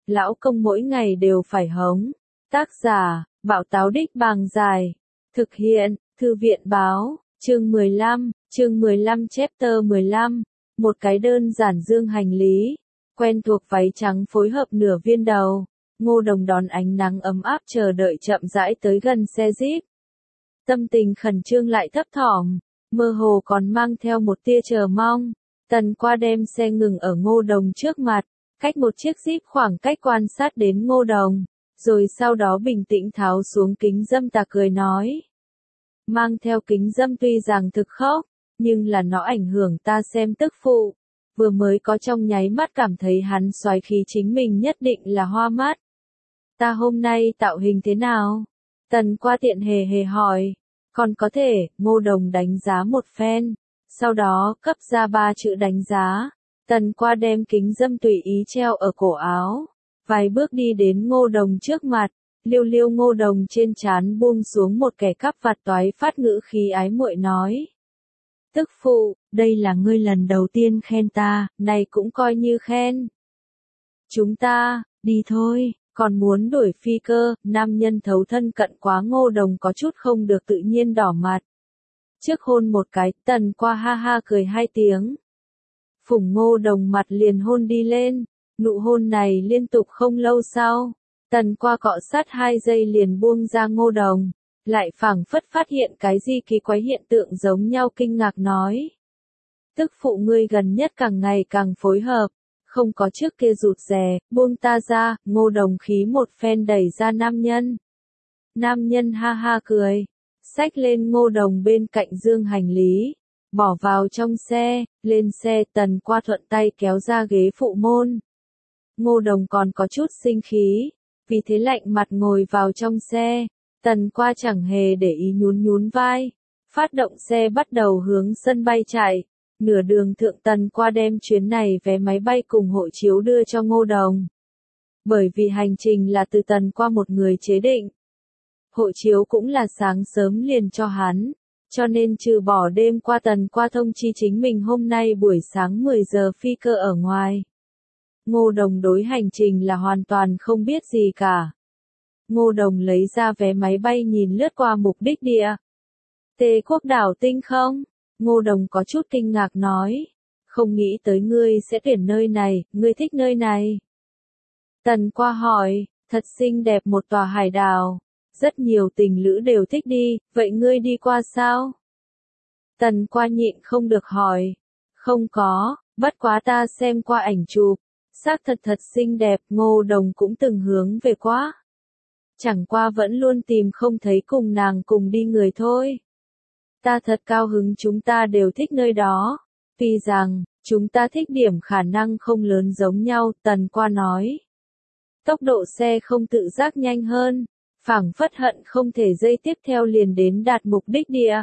lão công mỗi ngày đều phải hống. Tác giả, Bảo Táo Đích Bàng Dài. Thực hiện, Thư viện Báo, chương 15 chapter 15. Một cái đơn giản dương hành lý. Quen thuộc váy trắng phối hợp nửa viên đầu. Ngô Đồng đón ánh nắng ấm áp chờ đợi chậm rãi tới gần xe Jeep. Tâm tình khẩn trương lại thấp thỏm, mơ hồ còn mang theo một tia chờ mong. Tần Qua đem xe ngừng ở Ngô Đồng trước mặt, cách một chiếc Jeep khoảng cách quan sát đến Ngô Đồng, rồi sau đó bình tĩnh tháo xuống kính dâm ta cười nói. Mang theo kính dâm tuy rằng thực khóc, nhưng là nó ảnh hưởng ta xem tức phụ. Vừa mới có trong nháy mắt cảm thấy hắn soái khí chính mình nhất định là hoa mắt. Ta hôm nay tạo hình thế nào? Tần Qua tiện hề hề hỏi. Còn có thể, Ngô Đồng đánh giá một phen. Sau đó, cấp ra 3 chữ đánh giá. Tần Qua đem kính dâm tùy ý treo ở cổ áo. Vài bước đi đến Ngô Đồng trước mặt. Liêu liêu Ngô Đồng trên trán buông xuống một kẻ cắp vặt toái phát ngữ khí ái muội nói. Tức phụ, đây là ngươi lần đầu tiên khen ta, này cũng coi như khen. Chúng ta, đi thôi. Còn muốn đuổi phi cơ, nam nhân thấu thân cận quá Ngô Đồng có chút không được tự nhiên đỏ mặt. Trước hôn một cái, Tần Qua ha ha cười 2 tiếng. Phủng Ngô Đồng mặt liền hôn đi lên, nụ hôn này liên tục không lâu sau. Tần Qua cọ sát 2 giây liền buông ra Ngô Đồng, lại phảng phất phát hiện cái gì kỳ quái hiện tượng giống nhau kinh ngạc nói. Tức phụ ngươi gần nhất càng ngày càng phối hợp. Không có trước kia rụt rè, buông ta ra, Ngô Đồng khí một phen đẩy ra nam nhân. Nam nhân ha ha cười, xách lên Ngô Đồng bên cạnh dương hành lý, bỏ vào trong xe, lên xe. Tần Qua thuận tay kéo ra ghế phụ môn. Ngô Đồng còn có chút sinh khí, vì thế lạnh mặt ngồi vào trong xe. Tần Qua chẳng hề để ý nhún vai, phát động xe bắt đầu hướng sân bay chạy. Nửa đường thượng Tần Qua đem chuyến này vé máy bay cùng hộ chiếu đưa cho Ngô Đồng. Bởi vì hành trình là từ Tần Qua một người chế định. Hộ chiếu cũng là sáng sớm liền cho hắn, cho nên trừ bỏ đêm qua Tần Qua thông chi chính mình hôm nay buổi sáng 10 giờ phi cơ ở ngoài. Ngô Đồng đối hành trình là hoàn toàn không biết gì cả. Ngô Đồng lấy ra vé máy bay nhìn lướt qua mục đích địa. Tề Quốc đảo Tinh không? Ngô Đồng có chút kinh ngạc nói. Không nghĩ tới ngươi sẽ tuyển nơi này, ngươi thích nơi này. Tần Qua hỏi, thật xinh đẹp một tòa hải đảo. Rất nhiều tình lữ đều thích đi, vậy ngươi đi qua sao? Tần Qua nhịn không được hỏi. Không có, bất quá ta xem qua ảnh chụp. Xác thật xinh đẹp, Ngô Đồng cũng từng hướng về quá. Chẳng qua vẫn luôn tìm không thấy cùng nàng cùng đi người thôi. Ta thật cao hứng chúng ta đều thích nơi đó. Tuy rằng, chúng ta thích điểm khả năng không lớn giống nhau, Tần Qua nói. Tốc độ xe không tự giác nhanh hơn, phảng phất hận không thể giây tiếp theo liền đến đạt mục đích địa.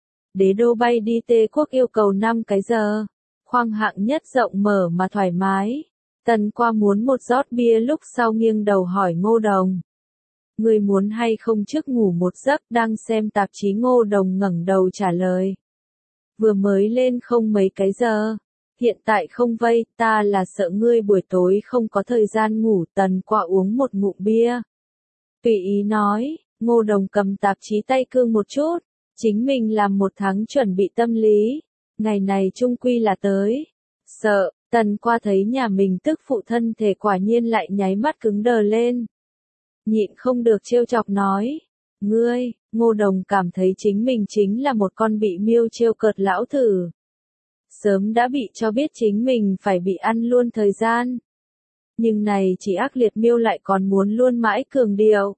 Đế đô bay đi Tề Quốc yêu cầu 5 cái giờ. Khoang hạng nhất rộng mở mà thoải mái. Tần Qua muốn một rót bia lúc sau nghiêng đầu hỏi Ngô Đồng. Ngươi muốn hay không trước ngủ một giấc? Đang xem tạp chí Ngô Đồng ngẩng đầu trả lời. Vừa mới lên không mấy cái giờ. Hiện tại không vây, ta là sợ ngươi buổi tối không có thời gian ngủ. Tần Qua uống một ngụm bia. Tùy ý nói, Ngô Đồng cầm tạp chí tay cương một chút. Chính mình làm 1 tháng chuẩn bị tâm lý. Ngày này chung quy là tới. Sợ, Tần Qua thấy nhà mình tức phụ thân thể quả nhiên lại nháy mắt cứng đờ lên. Nhịn không được trêu chọc nói. Ngươi, Ngô Đồng cảm thấy chính mình chính là một con bị miêu trêu cợt lão thử. Sớm đã bị cho biết chính mình phải bị ăn luôn thời gian. Nhưng này chỉ ác liệt miêu lại còn muốn luôn mãi cường điệu.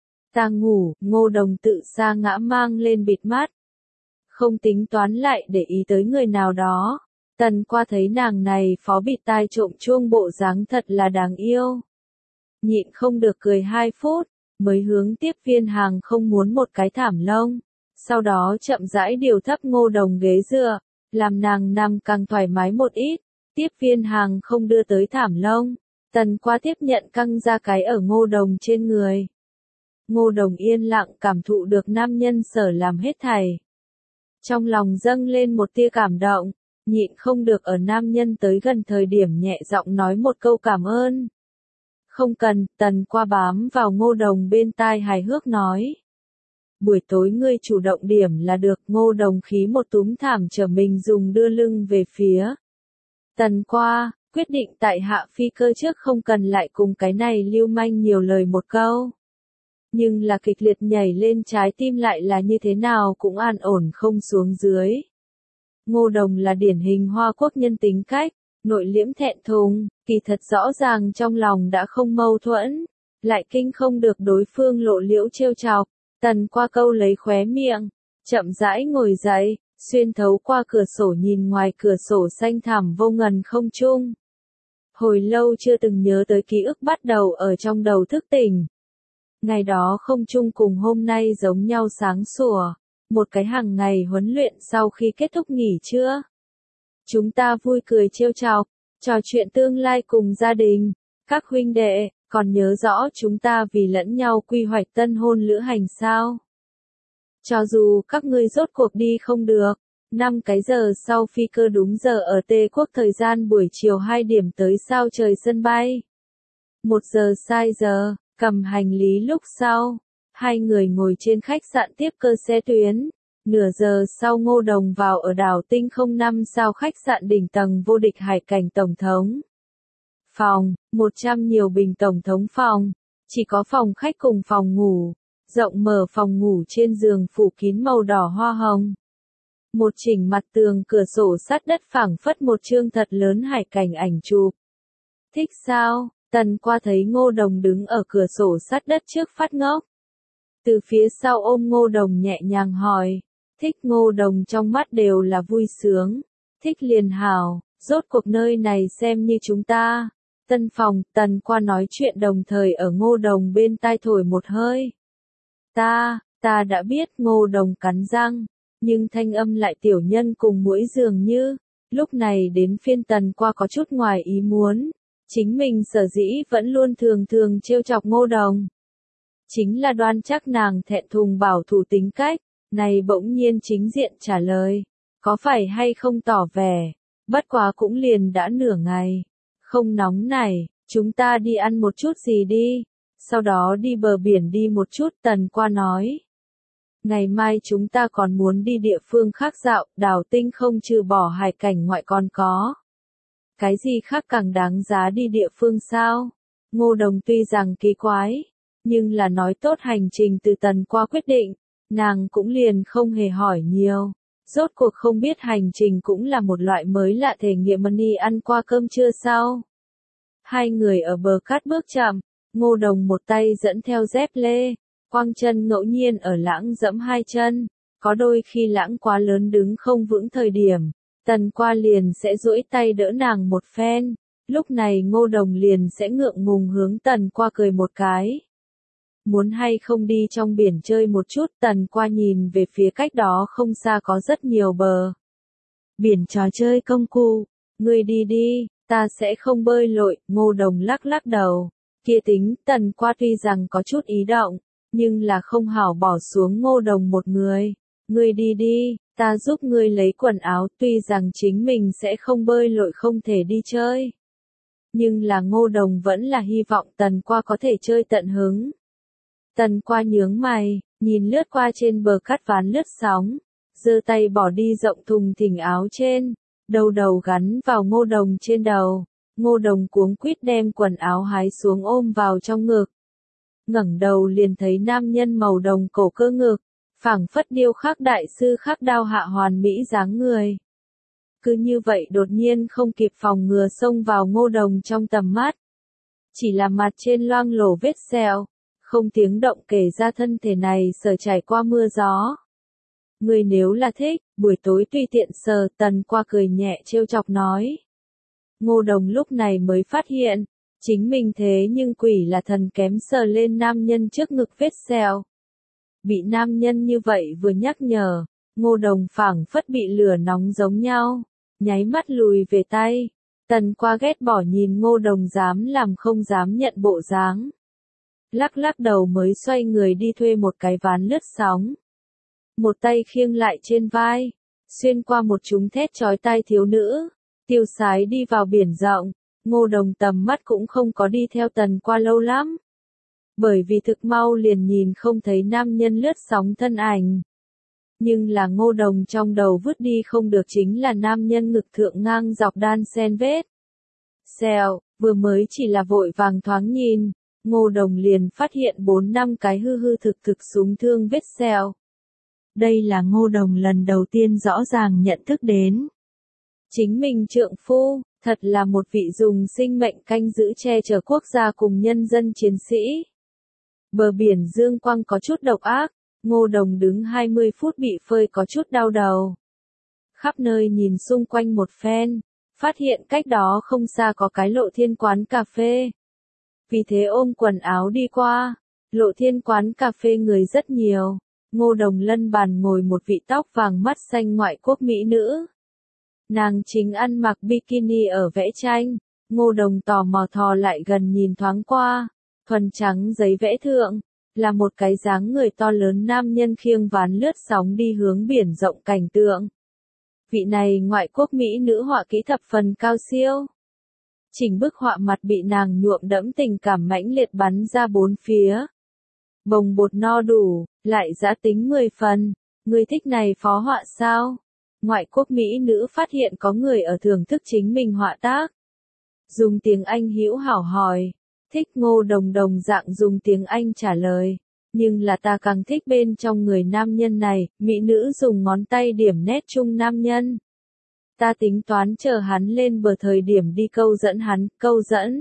Ta ngủ, Ngô Đồng tự sa ngã mang lên bịt mắt. Không tính toán lại để ý tới người nào đó. Tần Qua thấy nàng này phó bịt tai trộm chuông bộ dáng thật là đáng yêu. Nhịn không được cười 2 phút, mới hướng tiếp viên hàng không muốn một cái thảm lông. Sau đó chậm rãi điều thấp Ngô Đồng ghế dựa, làm nàng nằm càng thoải mái một ít. Tiếp viên hàng không đưa tới thảm lông. Tần Qua tiếp nhận căng ra cái ở Ngô Đồng trên người. Ngô Đồng yên lặng cảm thụ được nam nhân sở làm hết thảy. Trong lòng dâng lên một tia cảm động, nhịn không được ở nam nhân tới gần thời điểm nhẹ giọng nói một câu cảm ơn. Không cần, Tần Qua bám vào Ngô Đồng bên tai hài hước nói. Buổi tối ngươi chủ động điểm là được. Ngô Đồng khí một túm thảm trở mình dùng đưa lưng về phía Tần Qua, quyết định tại hạ phi cơ trước không cần lại cùng cái này lưu manh nhiều lời một câu. Nhưng là kịch liệt nhảy lên trái tim lại là như thế nào cũng an ổn không xuống dưới. Ngô Đồng là điển hình Hoa Quốc nhân tính cách, nội liễm thẹn thùng, kỳ thật rõ ràng trong lòng đã không mâu thuẫn, lại kinh không được đối phương lộ liễu trêu chọc. Tần Qua câu lấy khóe miệng, chậm rãi ngồi dậy, xuyên thấu qua cửa sổ nhìn ngoài cửa sổ xanh thẳm vô ngần không trung. Hồi lâu chưa từng nhớ tới ký ức bắt đầu ở trong đầu thức tỉnh. Ngày đó không trung cùng hôm nay giống nhau sáng sủa, một cái hàng ngày huấn luyện sau khi kết thúc nghỉ trưa. Chúng ta vui cười trêu chọc, trò chuyện tương lai cùng gia đình, các huynh đệ, còn nhớ rõ chúng ta vì lẫn nhau quy hoạch tân hôn lữ hành sao? Cho dù các ngươi rốt cuộc đi không được, 5 cái giờ sau phi cơ đúng giờ ở Tây Quốc thời gian buổi chiều 2 điểm tới sao trời sân bay. 1 giờ sai giờ, cầm hành lý lúc sau, hai người ngồi trên khách sạn tiếp cơ xe tuyến. Nửa giờ sau Ngô Đồng vào ở đảo Tinh không 5 sao khách sạn đỉnh tầng vô địch hải cảnh tổng thống. Phòng, 100 nhiều bình tổng thống phòng, chỉ có phòng khách cùng phòng ngủ, rộng mở phòng ngủ trên giường phủ kín màu đỏ hoa hồng. Một chỉnh mặt tường cửa sổ sát đất phảng phất một chương thật lớn hải cảnh ảnh chụp. Thích sao? Tần Qua thấy Ngô Đồng đứng ở cửa sổ sát đất trước phát ngốc. Từ phía sau ôm Ngô Đồng nhẹ nhàng hỏi. Thích. Ngô Đồng trong mắt đều là vui sướng. Thích liền hảo, rốt cuộc nơi này xem như chúng ta. Tân phòng, Tần Qua nói chuyện đồng thời ở Ngô Đồng bên tai thổi một hơi. Ta đã biết. Ngô Đồng cắn răng, nhưng thanh âm lại tiểu nhân cùng muỗi dường như. Lúc này đến phiên Tần Qua có chút ngoài ý muốn. Chính mình sở dĩ vẫn luôn thường trêu chọc Ngô Đồng. Chính là đoan chắc nàng thẹn thùng bảo thủ tính cách, này bỗng nhiên chính diện trả lời. Có phải hay không tỏ vẻ, bất quá cũng liền đã nửa ngày. Không nóng này, chúng ta đi ăn một chút gì đi, sau đó đi bờ biển đi một chút. Tần Qua nói. Ngày mai chúng ta còn muốn đi địa phương khác dạo, đảo Tinh không trừ bỏ hải cảnh ngoại còn có. Cái gì khác càng đáng giá đi địa phương sao? Ngô Đồng tuy rằng kỳ quái, nhưng là nói tốt hành trình từ Tần Qua quyết định, nàng cũng liền không hề hỏi nhiều. Rốt cuộc không biết hành trình cũng là một loại mới lạ thể nghiệm money ăn qua cơm trưa sao? Hai người ở bờ cát bước chậm, Ngô Đồng một tay dẫn theo dép lê, quăng chân ngẫu nhiên ở lãng dẫm hai chân, có đôi khi lãng quá lớn đứng không vững thời điểm. Tần Qua liền sẽ duỗi tay đỡ nàng một phen, lúc này Ngô Đồng liền sẽ ngượng ngùng hướng Tần Qua cười một cái. Muốn hay không đi trong biển chơi một chút? Tần Qua nhìn về phía cách đó không xa có rất nhiều bờ biển trò chơi công cụ. Ngươi đi đi, ta sẽ không bơi lội. Ngô Đồng lắc đầu. Kia tính. Tần Qua tuy rằng có chút ý động, nhưng là không hảo bỏ xuống Ngô Đồng một người. Ngươi đi đi, ta giúp ngươi lấy quần áo. Tuy rằng chính mình sẽ không bơi lội không thể đi chơi, nhưng là Ngô Đồng vẫn là hy vọng Tần Qua có thể chơi tận hứng. Tần Qua nhướng mày, nhìn lướt qua trên bờ cát ván lướt sóng, giơ tay bỏ đi rộng thùng thình áo trên, đầu gắn vào Ngô Đồng trên đầu. Ngô Đồng cuống quýt đem quần áo hái xuống ôm vào trong ngực. Ngẩng đầu liền thấy nam nhân màu đồng cổ cơ ngực, phảng phất điêu khắc đại sư khắc đao hạ hoàn mỹ dáng người. Cứ như vậy đột nhiên không kịp phòng ngừa xông vào Ngô Đồng trong tầm mắt. Chỉ là mặt trên loang lổ vết sẹo, không tiếng động kể ra thân thể này sở trải qua mưa gió. Người nếu là thích, buổi tối tùy tiện sờ. Tần Qua cười nhẹ trêu chọc nói. Ngô Đồng lúc này mới phát hiện, chính mình thế nhưng quỷ là thần kém sờ lên nam nhân trước ngực vết sẹo. Bị nam nhân như vậy vừa nhắc nhở, Ngô Đồng phảng phất bị lửa nóng giống nhau, nháy mắt lùi về tay. Tần Qua ghét bỏ nhìn Ngô Đồng dám làm không dám nhận bộ dáng. Lắc đầu mới xoay người đi thuê một cái ván lướt sóng. Một tay khiêng lại trên vai, xuyên qua một chúng thét chói tai thiếu nữ, tiêu sái đi vào biển rộng. Ngô Đồng tầm mắt cũng không có đi theo Tần Qua lâu lắm. Bởi vì thực mau liền nhìn không thấy nam nhân lướt sóng thân ảnh. Nhưng là Ngô Đồng trong đầu vứt đi không được chính là nam nhân ngực thượng ngang dọc đan sen vết. Xèo, vừa mới chỉ là vội vàng thoáng nhìn, Ngô Đồng liền phát hiện 4-5 cái hư hư thực thực súng thương vết xèo. Đây là Ngô Đồng lần đầu tiên rõ ràng nhận thức đến. Chính mình trượng phu, thật là một vị dùng sinh mệnh canh giữ che chở quốc gia cùng nhân dân chiến sĩ. Bờ biển dương quang có chút độc ác, Ngô Đồng đứng 20 phút bị phơi có chút đau đầu. Khắp nơi nhìn xung quanh một phen, phát hiện cách đó không xa có cái Lộ Thiên quán cà phê. Vì thế ôm quần áo đi qua, Lộ Thiên quán cà phê người rất nhiều, Ngô Đồng lân bàn ngồi một vị tóc vàng mắt xanh ngoại quốc mỹ nữ. Nàng chính ăn mặc bikini ở vẽ tranh, Ngô Đồng tò mò thò lại gần nhìn thoáng qua, thuần trắng giấy vẽ thượng, là một cái dáng người to lớn nam nhân khiêng ván lướt sóng đi hướng biển rộng cảnh tượng. Vị này ngoại quốc mỹ nữ họa kỹ thập phần cao siêu. Chỉnh bức họa mặt bị nàng nhuộm đẫm tình cảm mãnh liệt bắn ra bốn phía. Bồng bột no đủ, lại giá tính 10 phần, người thích này phó họa sao? Ngoại quốc mỹ nữ phát hiện có người ở thưởng thức chính mình họa tác. Dùng tiếng Anh hữu hảo hỏi, thích. Ngô Đồng đồng dạng dùng tiếng Anh trả lời. Nhưng là ta càng thích bên trong người nam nhân này, mỹ nữ dùng ngón tay điểm nét chung nam nhân. Ta tính toán chờ hắn lên bờ thời điểm đi câu dẫn hắn, câu dẫn.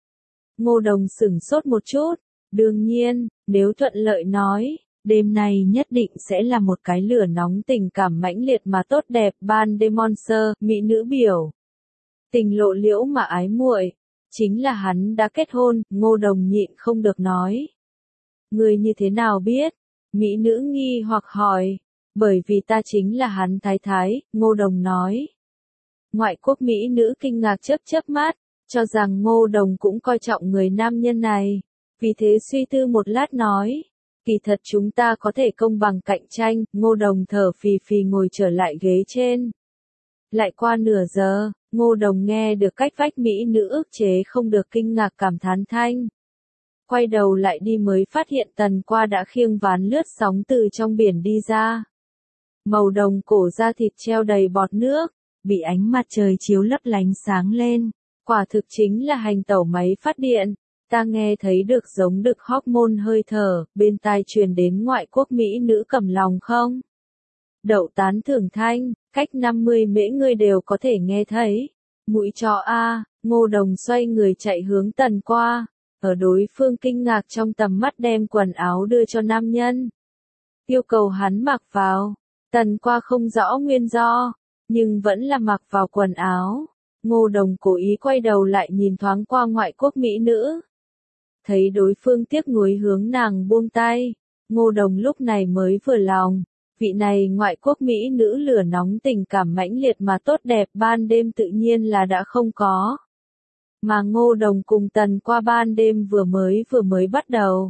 Ngô Đồng sửng sốt một chút, đương nhiên, nếu thuận lợi nói, đêm nay nhất định sẽ là một cái lửa nóng tình cảm mãnh liệt mà tốt đẹp. Ban đêm monster, mỹ nữ biểu. Tình lộ liễu mà ái muội, chính là hắn đã kết hôn. Ngô Đồng nhịn không được nói. Người như thế nào biết? Mỹ nữ nghi hoặc hỏi. Bởi vì ta chính là hắn thái thái, Ngô Đồng nói. Ngoại quốc mỹ nữ kinh ngạc chớp chớp mắt, cho rằng Ngô Đồng cũng coi trọng người nam nhân này. Vì thế suy tư một lát nói. Kỳ thật chúng ta có thể công bằng cạnh tranh. Ngô Đồng thở phì phì ngồi trở lại ghế trên. Lại qua nửa giờ, Ngô Đồng nghe được cách vách mỹ nữ ức chế không được kinh ngạc cảm thán thanh. Quay đầu lại đi mới phát hiện Tần Qua đã khiêng ván lướt sóng từ trong biển đi ra. Màu đồng cổ da thịt treo đầy bọt nước, bị ánh mặt trời chiếu lấp lánh sáng lên. Quả thực chính là hành tẩu máy phát điện. Ta nghe thấy được giống được hormone hơi thở, bên tai truyền đến ngoại quốc mỹ nữ cầm lòng không? Đậu tán thưởng thanh, cách 50 mễ ngươi đều có thể nghe thấy. Mũi chó a, Ngô Đồng xoay người chạy hướng Tần Qua, ở đối phương kinh ngạc trong tầm mắt đem quần áo đưa cho nam nhân. Yêu cầu hắn mặc vào, Tần Qua không rõ nguyên do, nhưng vẫn là mặc vào quần áo. Ngô Đồng cố ý quay đầu lại nhìn thoáng qua ngoại quốc mỹ nữ. Thấy đối phương tiếc nuối hướng nàng buông tay, Ngô Đồng lúc này mới vừa lòng. Vị này ngoại quốc mỹ nữ lửa nóng tình cảm mãnh liệt mà tốt đẹp ban đêm tự nhiên là đã không có. Mà Ngô Đồng cùng Tần Qua ban đêm vừa mới bắt đầu.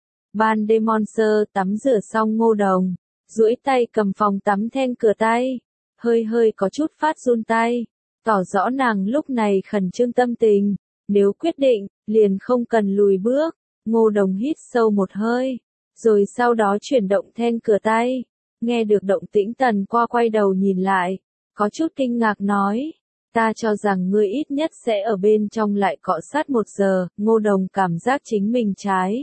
Ban đêm monster tắm rửa xong Ngô Đồng, duỗi tay cầm phòng tắm then cửa tay, hơi có chút phát run tay, tỏ rõ nàng lúc này khẩn trương tâm tình, nếu quyết định, liền không cần lùi bước. Ngô Đồng hít sâu một hơi, rồi sau đó chuyển động then cửa tay. Nghe được động tĩnh Tần Qua quay đầu nhìn lại, có chút kinh ngạc nói, ta cho rằng ngươi ít nhất sẽ ở bên trong lại cọ sát 1 giờ. Ngô Đồng cảm giác chính mình trái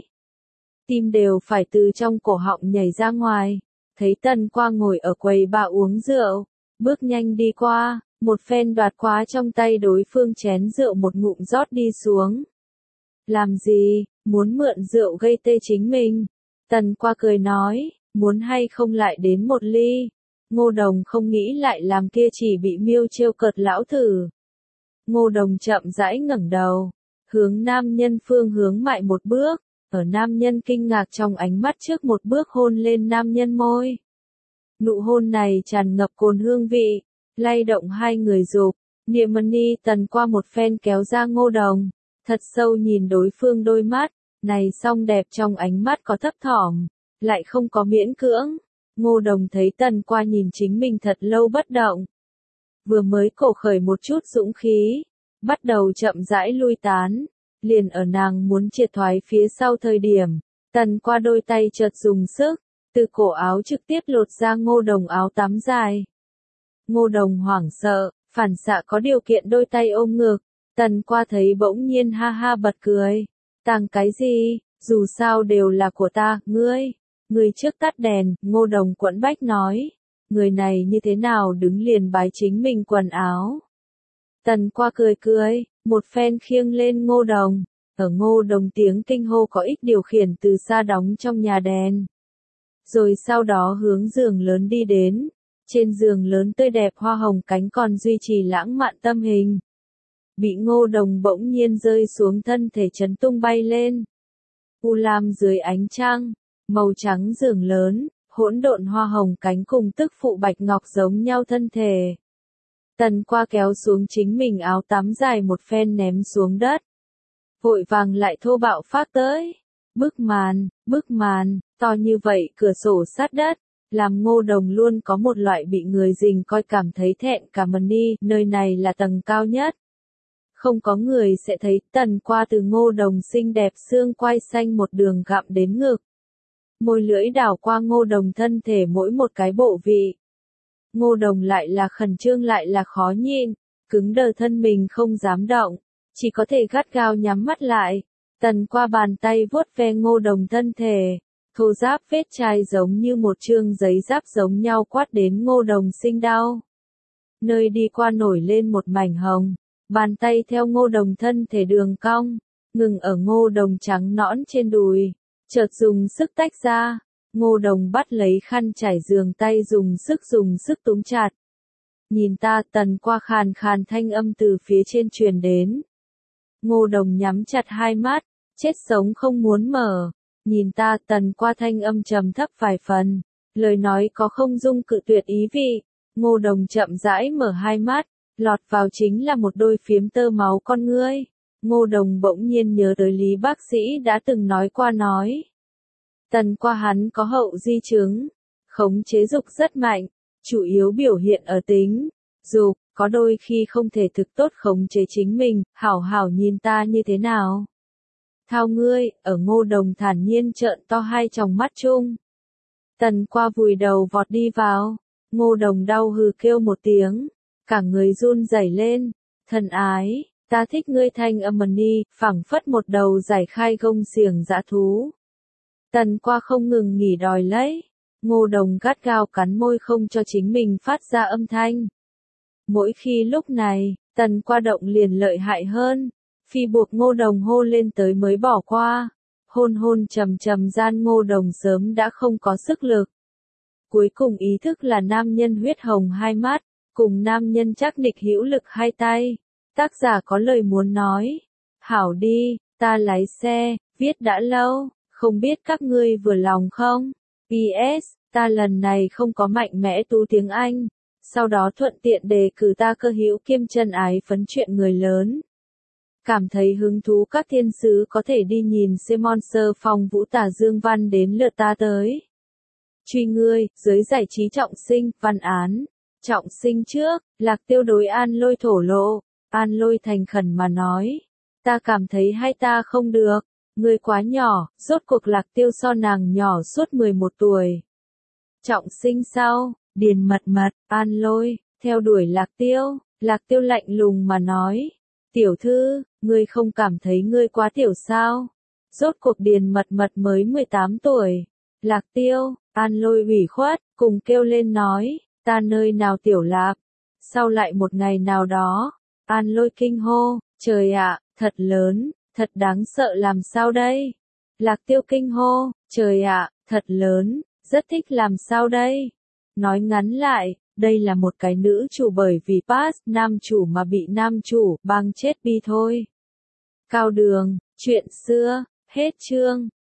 tim đều phải từ trong cổ họng nhảy ra ngoài, thấy Tần Qua ngồi ở quầy bar uống rượu, bước nhanh đi qua, một phen đoạt quá trong tay đối phương chén rượu một ngụm rót đi xuống. Làm gì, muốn mượn rượu gây tê chính mình? Tần Qua cười nói. Muốn hay không lại đến một ly? Ngô Đồng không nghĩ lại làm kia chỉ bị miêu trêu cợt lão thử. Ngô Đồng chậm rãi ngẩng đầu, hướng nam nhân phương hướng mại một bước, ở nam nhân kinh ngạc trong ánh mắt trước một bước hôn lên nam nhân môi. Nụ hôn này tràn ngập cồn hương vị, lay động hai người dục. Niệm Tần Qua một phen kéo ra Ngô Đồng, thật sâu nhìn đối phương đôi mắt, này song đẹp trong ánh mắt có thấp thỏm. Lại không có miễn cưỡng. Ngô Đồng thấy Tần Qua nhìn chính mình thật lâu bất động. Vừa mới cổ khởi một chút dũng khí, bắt đầu chậm rãi lui tán. Liền ở nàng muốn triệt thoái phía sau thời điểm, Tần Qua đôi tay chợt dùng sức, từ cổ áo trực tiếp lột ra Ngô Đồng áo tắm dài. Ngô Đồng hoảng sợ, phản xạ có điều kiện đôi tay ôm ngực, Tần Qua thấy bỗng nhiên ha ha bật cười. Tàng cái gì, dù sao đều là của ta, ngươi trước tắt đèn, Ngô Đồng quẫn bách nói. Người này như thế nào đứng liền bái chính mình quần áo. Tần Qua cười cười, một phen khiêng lên Ngô Đồng, ở Ngô Đồng tiếng kinh hô có ích điều khiển từ xa đóng trong nhà đèn. Rồi sau đó hướng giường lớn đi đến, trên giường lớn tươi đẹp hoa hồng cánh còn duy trì lãng mạn tâm hình. Bị Ngô Đồng bỗng nhiên rơi xuống thân thể chấn tung bay lên. U lam dưới ánh trăng, màu trắng giường lớn, hỗn độn hoa hồng cánh cùng tức phụ bạch ngọc giống nhau thân thể. Tần Qua kéo xuống chính mình áo tắm dài một phen ném xuống đất. Vội vàng lại thô bạo phát tới. Bức màn, to như vậy cửa sổ sát đất, làm Ngô Đồng luôn có một loại bị người dình coi cảm thấy thẹn cả mần đi, nơi này là tầng cao nhất. Không có người sẽ thấy. Tần Qua từ Ngô Đồng xinh đẹp xương quai xanh một đường gặm đến ngực. Môi lưỡi đảo qua Ngô Đồng thân thể mỗi một cái bộ vị. Ngô Đồng lại là khẩn trương lại là khó nhịn, cứng đờ thân mình không dám động, chỉ có thể gắt gao nhắm mắt lại. Tần Qua bàn tay vuốt ve Ngô Đồng thân thể, thô ráp vết chai giống như một chương giấy giáp giống nhau quát đến Ngô Đồng sinh đau. Nơi đi qua nổi lên một mảnh hồng, bàn tay theo Ngô Đồng thân thể đường cong, ngừng ở Ngô Đồng trắng nõn trên đùi, chợt dùng sức tách ra. Ngô Đồng bắt lấy khăn trải giường tay dùng sức túm chặt. Nhìn ta, Tần Qua khàn khàn thanh âm từ phía trên truyền đến. Ngô Đồng nhắm chặt hai mắt, chết sống không muốn mở. Nhìn ta, Tần Qua thanh âm trầm thấp vài phần, lời nói có không dung cự tuyệt ý vị. Ngô Đồng chậm rãi mở hai mắt, lọt vào chính là một đôi phiếm tơ máu con ngươi. Ngô Đồng bỗng nhiên nhớ tới Lý bác sĩ đã từng nói qua nói. Tần Qua hắn có hậu di chứng, khống chế dục rất mạnh, chủ yếu biểu hiện ở tính dục, có đôi khi không thể thực tốt khống chế chính mình. Hảo hảo nhìn ta như thế nào? Thao ngươi, ở Ngô Đồng thản nhiên trợn to hai tròng mắt chung. Tần Qua vùi đầu vọt đi vào, Ngô Đồng đau hừ kêu một tiếng, cả người run rẩy lên. Thần ái, ta thích ngươi thanh âm đi, phảng phất một đầu giải khai gông xiềng dã thú. Tần Qua không ngừng nghỉ đòi lấy. Ngô Đồng gắt gao cắn môi không cho chính mình phát ra âm thanh. Mỗi khi lúc này, Tần Qua động liền lợi hại hơn, phi buộc Ngô Đồng hô lên tới mới bỏ qua. Hôn trầm trầm gian Ngô Đồng sớm đã không có sức lực. Cuối cùng ý thức là nam nhân huyết hồng hai mắt, cùng nam nhân chắc nịch hữu lực hai tay. Tác giả có lời muốn nói. Hảo đi, ta lái xe, viết đã lâu, không biết các ngươi vừa lòng không? PS, ta lần này không có mạnh mẽ tu tiếng Anh. Sau đó thuận tiện đề cử ta cơ hữu kiêm chân ái phấn chuyện người lớn. Cảm thấy hứng thú các thiên sứ có thể đi nhìn xem Monster phòng Vũ Tả Dương Văn đến lượt ta tới. Truy ngươi, giới giải trí trọng sinh, văn án. Trọng sinh trước, Lạc Tiêu đối An Lôi thổ lộ. An Lôi thành khẩn mà nói. Ta cảm thấy hai ta không được. Ngươi quá nhỏ, rốt cuộc Lạc Tiêu so nàng nhỏ suốt 11 tuổi. Trọng sinh sau, Điền mật, An Lôi, theo đuổi Lạc Tiêu lạnh lùng mà nói. Tiểu thư, ngươi không cảm thấy ngươi quá tiểu sao? Rốt cuộc Điền mật mới 18 tuổi. Lạc Tiêu, An Lôi ủy khuất, cùng kêu lên nói, ta nơi nào tiểu lạc. Sau lại một ngày nào đó, An Lôi kinh hô, trời ạ, thật lớn, thật đáng sợ làm sao đây? Lạc Tiêu kinh hô, trời ạ, thật lớn, rất thích làm sao đây? Nói ngắn lại, đây là một cái nữ chủ bởi vì pass nam chủ mà bị nam chủ bang chết bi thôi. Cao Đường, chuyện xưa, hết chương.